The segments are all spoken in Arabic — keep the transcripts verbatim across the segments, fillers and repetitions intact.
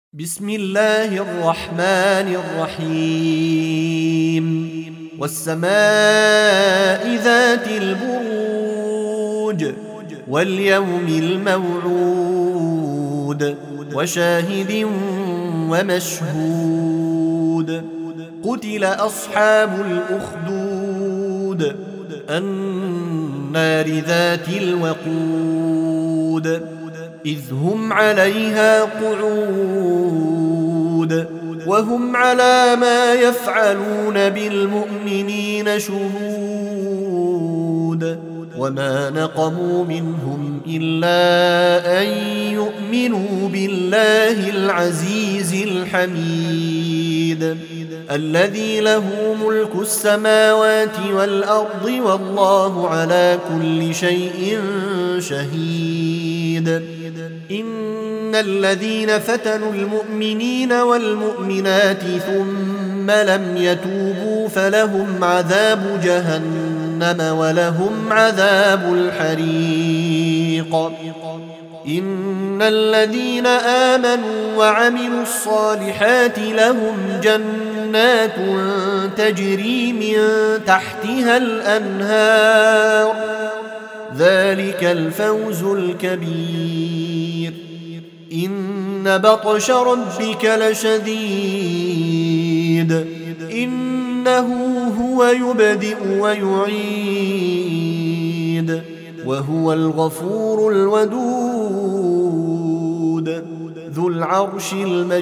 بسم الله الرحمن الرحيم والسماء ذات البروج واليوم الموعود وشاهد ومشهود قتل أصحاب الأخدود النار ذات الوقود إذ هم عليها قعود وهم على ما يفعلون بالمؤمنين شهود وما نقموا منهم إلا أن يؤمنوا بالله العزيز الحميد الذي له ملك السماوات والأرض والله على كل شيء شهيد إن الذين فتنوا المؤمنين والمؤمنات ثم لم يتوبوا فلهم عذاب جهنم ولهم عذاب الحريق إن الذين آمنوا وعملوا الصالحات لهم جنات تجري من تحتها الأنهار ذلك الفوز الكبير إن بطش ربك لشديد إنه هو يبدئ ويعيد وهو الغفور الودود ذو العرش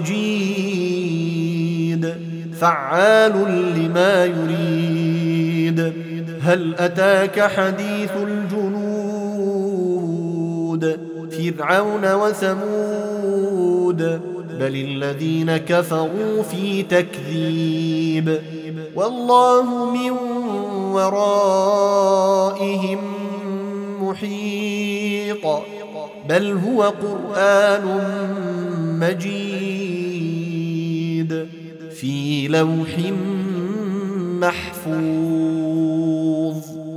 المجيد فعال لما يريد هل أتاك حديث الجنود فرعون وثمود بل الذين كفروا في تكذيب والله من ورائهم محيط بل هو قرآن مجيد في لوح محفوظ